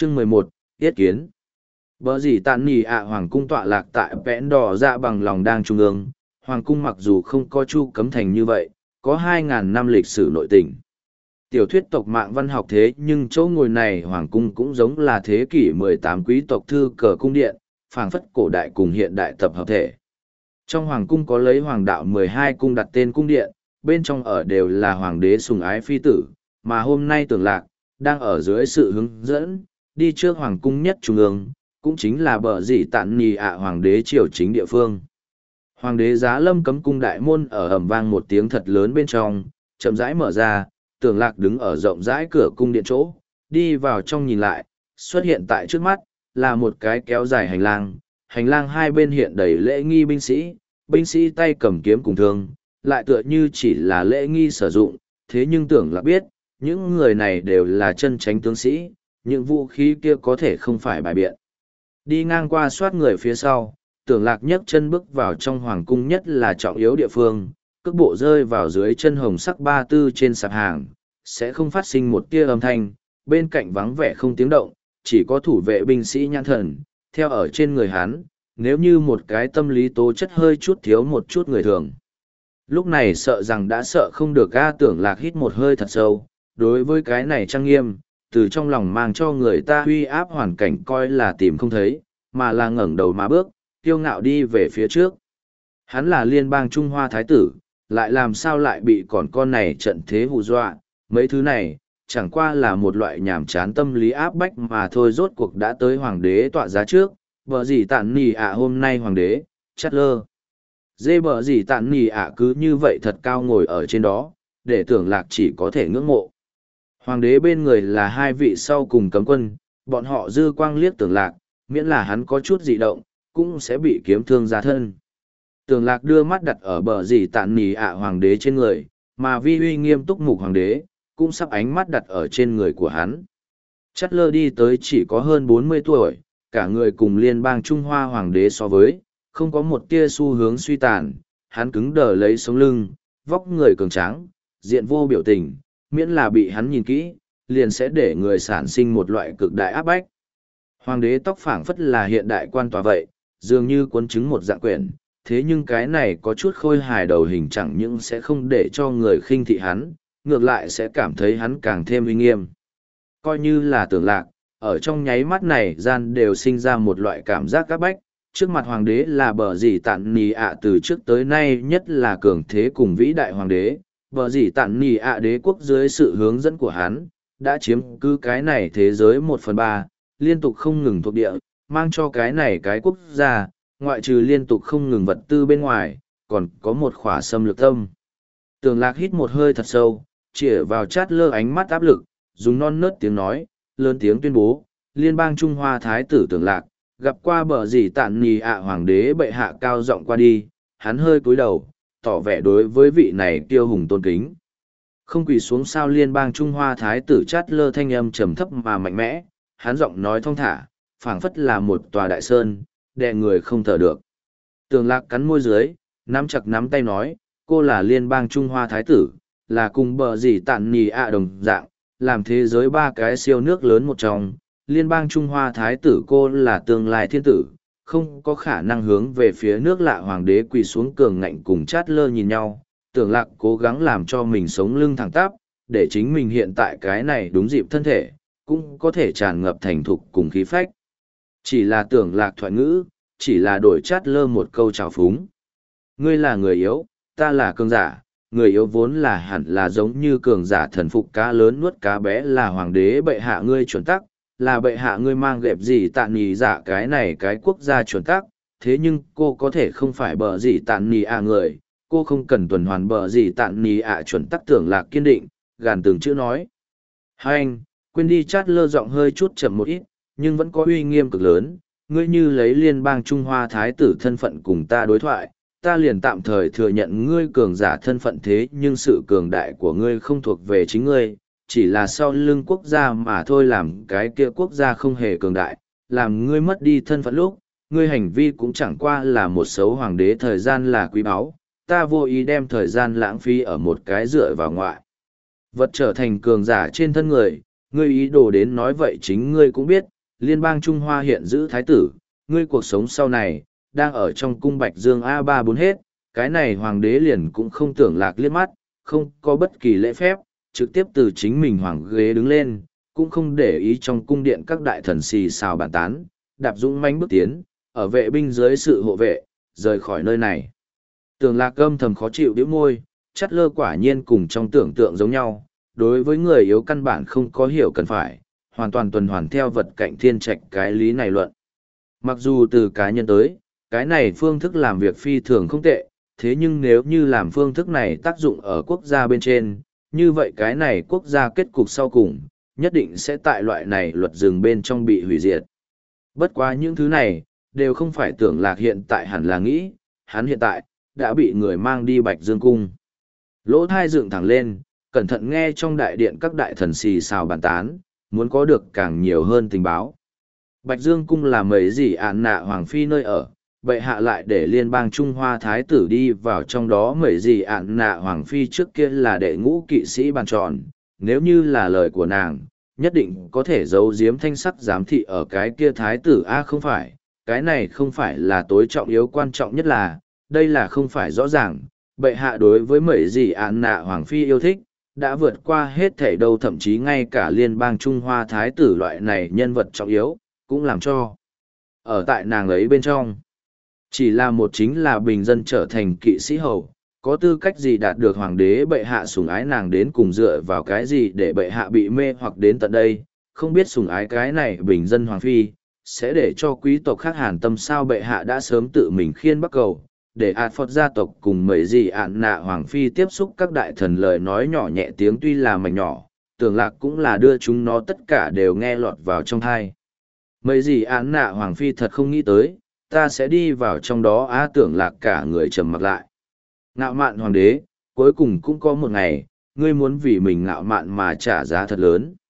Chương 11, Yết Kiến. Bở gì tạn nỉ ạ hoàng cung tọa lạc tại vẽn đỏ dạ bằng lòng đang trung ương. Hoàng cung mặc dù không có chu cấm thành như vậy, có 2.000 năm lịch sử nội tình. Tiểu thuyết tộc mạng văn học thế nhưng chỗ ngồi này hoàng cung cũng giống là thế kỷ 18 quý tộc thư cờ cung điện, phảng phất cổ đại cùng hiện đại tập hợp thể. Trong hoàng cung có lấy hoàng đạo 12 cung đặt tên cung điện, bên trong ở đều là hoàng đế sùng ái phi tử, mà hôm nay Tưởng Lạc, đang ở dưới sự hướng dẫn, đi trước hoàng cung nhất trung ương, cũng chính là bờ dị tạn nì ạ hoàng đế triều chính địa phương. Hoàng đế giá lâm cấm cung đại môn ở ầm vang một tiếng thật lớn bên trong, chậm rãi mở ra, Tưởng Lạc đứng ở rộng rãi cửa cung điện chỗ, đi vào trong nhìn lại, xuất hiện tại trước mắt, là một cái kéo dài hành lang hai bên hiện đầy lễ nghi binh sĩ tay cầm kiếm cùng thương, lại tựa như chỉ là lễ nghi sử dụng, thế nhưng Tưởng Lạc biết, những người này đều là chân chánh tướng sĩ, những vũ khí kia có thể không phải bài biện. Đi ngang qua soát người phía sau, Tưởng Lạc nhấc chân bước vào trong hoàng cung nhất là trọng yếu địa phương, cước bộ rơi vào dưới chân hồng sắc ba tư trên sạp hàng, sẽ không phát sinh một tia âm thanh, bên cạnh vắng vẻ không tiếng động, chỉ có thủ vệ binh sĩ nhãn thần, theo ở trên người hắn, nếu như một cái tâm lý tố chất hơi chút thiếu một chút người thường. Lúc này sợ rằng đã sợ không được ga. Tưởng Lạc hít một hơi thật sâu, đối với cái này trang nghiêm, từ trong lòng mang cho người ta uy áp hoàn cảnh coi là tìm không thấy, mà là ngẩng đầu mà bước, kiêu ngạo đi về phía trước. Hắn là liên bang Trung Hoa Thái tử, lại làm sao lại bị con này trận thế hù dọa, mấy thứ này, chẳng qua là một loại nhàm chán tâm lý áp bách mà thôi. Rốt cuộc đã tới hoàng đế tọa giá trước, bở gì tạn nỉ ạ hôm nay hoàng đế, chát lơ. Bở gì tạn nỉ ạ cứ như vậy thật cao ngồi ở trên đó, để Tưởng Lạc chỉ có thể ngưỡng mộ. Hoàng đế bên người là hai vị sau cùng cấm quân, bọn họ dư quang liếc Tưởng Lạc, miễn là hắn có chút dị động, cũng sẽ bị kiếm thương ra thân. Tưởng Lạc đưa mắt đặt ở bờ gì tạn nỉ ạ hoàng đế trên người, mà vi uy nghiêm túc mục hoàng đế, cũng sắp ánh mắt đặt ở trên người của hắn. Chát lơ đi tới chỉ có hơn 40 tuổi, cả người cùng liên bang Trung Hoa hoàng đế so với, không có một tia xu hướng suy tàn, hắn cứng đờ lấy sống lưng, vóc người cường tráng, diện vô biểu tình, miễn là bị hắn nhìn kỹ, liền sẽ để người sản sinh một loại cực đại áp bách. Hoàng đế tóc phảng phất là hiện đại quan tòa vậy, dường như cuốn chứng một dạng quyển, thế nhưng cái này có chút khôi hài đầu hình chẳng những sẽ không để cho người khinh thị hắn, ngược lại sẽ cảm thấy hắn càng thêm uy nghiêm. Coi như là Tưởng Lạc, ở trong nháy mắt này gian đều sinh ra một loại cảm giác áp bách, trước mặt hoàng đế là bở gì tạn nỉ ạ từ trước tới nay nhất là cường thế cùng vĩ đại hoàng đế, bở gì tạn nỉ ạ đế quốc dưới sự hướng dẫn của hắn, đã chiếm cứ cái này thế giới 1/3, liên tục không ngừng thuộc địa, mang cho cái này cái quốc gia, ngoại trừ liên tục không ngừng vật tư bên ngoài, còn có một khỏa xâm lược tâm. Tưởng Lạc hít một hơi thật sâu, chĩa vào Chát lơ ánh mắt áp lực, dùng non nớt tiếng nói, lớn tiếng tuyên bố, liên bang Trung Hoa Thái tử Tưởng Lạc, gặp qua bờ gì tạn nỉ ạ hoàng đế bệ hạ cao giọng qua đi, hắn hơi cúi đầu, tỏ vẻ đối với vị này kiêu hùng tôn kính. Không quỳ xuống sao liên bang Trung Hoa Thái tử Chát lơ thanh âm trầm thấp mà mạnh mẽ, hắn giọng nói thong thả, phảng phất là một tòa đại sơn, đè người không thở được. Tưởng Lạc cắn môi dưới, nắm chặt nắm tay nói, cô là liên bang Trung Hoa Thái tử, là cùng bờ gì tạn nỉ ạ đồng dạng, làm thế giới ba cái siêu nước lớn một trong, liên bang Trung Hoa Thái tử cô là tương lai thiên tử, không có khả năng hướng về phía nước lạ hoàng đế quỳ xuống cường ngạnh cùng Chát lơ nhìn nhau. Tưởng Lạc cố gắng làm cho mình sống lưng thẳng tắp, để chính mình hiện tại cái này đúng dịp thân thể, cũng có thể tràn ngập thành thục cùng khí phách. Chỉ là Tưởng Lạc thoại ngữ, chỉ là đổi Chát lơ một câu trào phúng. Ngươi là người yếu, ta là cường giả, người yếu vốn là hẳn là giống như cường giả thần phục cá lớn nuốt cá bé, là hoàng đế bệ hạ ngươi chuẩn tắc, là bệ hạ ngươi mang gẹp gì tạn nỉ dạ cái này cái quốc gia chuẩn tắc, thế nhưng cô có thể không phải bờ gì tạn nỉ ạ người, cô không cần tuần hoàn bờ gì tạn nỉ ạ chuẩn tắc. Tưởng Lạc kiên định, gàn từng chữ nói. Hai anh, quên đi. Chát lơ giọng hơi chút chậm một ít, nhưng vẫn có uy nghiêm cực lớn, ngươi như lấy liên bang Trung Hoa Thái tử thân phận cùng ta đối thoại, ta liền tạm thời thừa nhận ngươi cường giả thân phận, thế nhưng sự cường đại của ngươi không thuộc về chính ngươi, chỉ là sau lưng quốc gia mà thôi. Làm cái kia quốc gia không hề cường đại, làm ngươi mất đi thân phận lúc, ngươi hành vi cũng chẳng qua là một xấu hoàng đế. Thời gian là quý báu, ta vô ý đem thời gian lãng phí ở một cái dựa vào ngoại vật trở thành cường giả trên thân người, Ngươi ý đồ đến nói vậy chính ngươi cũng biết, liên bang Trung Hoa hiện giữ thái tử, ngươi cuộc sống sau này, đang ở trong cung Bạch Dương A34 hết, cái này hoàng đế liền cũng không tưởng lạc liếc mắt, không có bất kỳ lễ phép, trực tiếp từ chính mình hoàng ghế đứng lên, cũng không để ý trong cung điện các đại thần xì xào bàn tán, đạp dũng mãnh bước tiến, ở vệ binh dưới sự hộ vệ, rời khỏi nơi này. Tưởng lạc âm thầm khó chịu đĩu môi, chắt lơ quả nhiên cùng trong tưởng tượng giống nhau, đối với người yếu căn bản không có hiểu cần phải, hoàn toàn tuần hoàn theo vật cạnh thiên trạch cái lý này luận. Mặc dù từ cá nhân tới, cái này phương thức làm việc phi thường không tệ, thế nhưng nếu như làm phương thức này tác dụng ở quốc gia bên trên, như vậy cái này quốc gia kết cục sau cùng, nhất định sẽ tại loại này luật rừng bên trong bị hủy diệt. Bất quá những thứ này, đều không phải tưởng lạc hiện tại hẳn là nghĩ, hắn hiện tại, đã bị người mang đi Bạch Dương Cung. Lỗ thai dựng thẳng lên, cẩn thận nghe trong đại điện các đại thần xì xào bàn tán, muốn có được càng nhiều hơn tình báo. Bạch Dương Cung là mấy gì ạn nạ Hoàng Phi nơi ở, bệ hạ lại để liên bang Trung Hoa Thái tử đi vào trong đó mấy gì ạn nạ Hoàng Phi trước kia là đệ ngũ kỵ sĩ bàn tròn, nếu như là lời của nàng, nhất định có thể giấu giếm thanh sắc giám thị ở cái kia Thái tử A không phải, cái này không phải là tối trọng yếu quan trọng nhất là, đây là không phải rõ ràng, bệ hạ đối với mấy gì ạn nạ Hoàng Phi yêu thích, đã vượt qua hết thể đâu thậm chí ngay cả liên bang Trung Hoa Thái tử loại này nhân vật trọng yếu, cũng làm cho ở tại nàng ấy bên trong. Chỉ là một chính là bình dân trở thành kỵ sĩ hầu, có tư cách gì đạt được hoàng đế bệ hạ sủng ái nàng đến cùng dựa vào cái gì để bệ hạ bị mê hoặc đến tận đây, không biết sủng ái cái này bình dân hoàng phi, sẽ để cho quý tộc khác hàn tâm sao bệ hạ đã sớm tự mình khiên bắc cầu, để ạt phật gia tộc cùng mấy gì ạn nạ hoàng phi tiếp xúc các đại thần lời nói nhỏ nhẹ tiếng tuy là mảnh nhỏ, tưởng lạc cũng là đưa chúng nó tất cả đều nghe lọt vào trong thai. Mấy gì ạn nạ hoàng phi thật không nghĩ tới, ta sẽ đi vào trong đó á tưởng lạc cả người trầm mặc lại. Ngạo mạn hoàng đế, cuối cùng cũng có một ngày, ngươi muốn vì mình ngạo mạn mà trả giá thật lớn.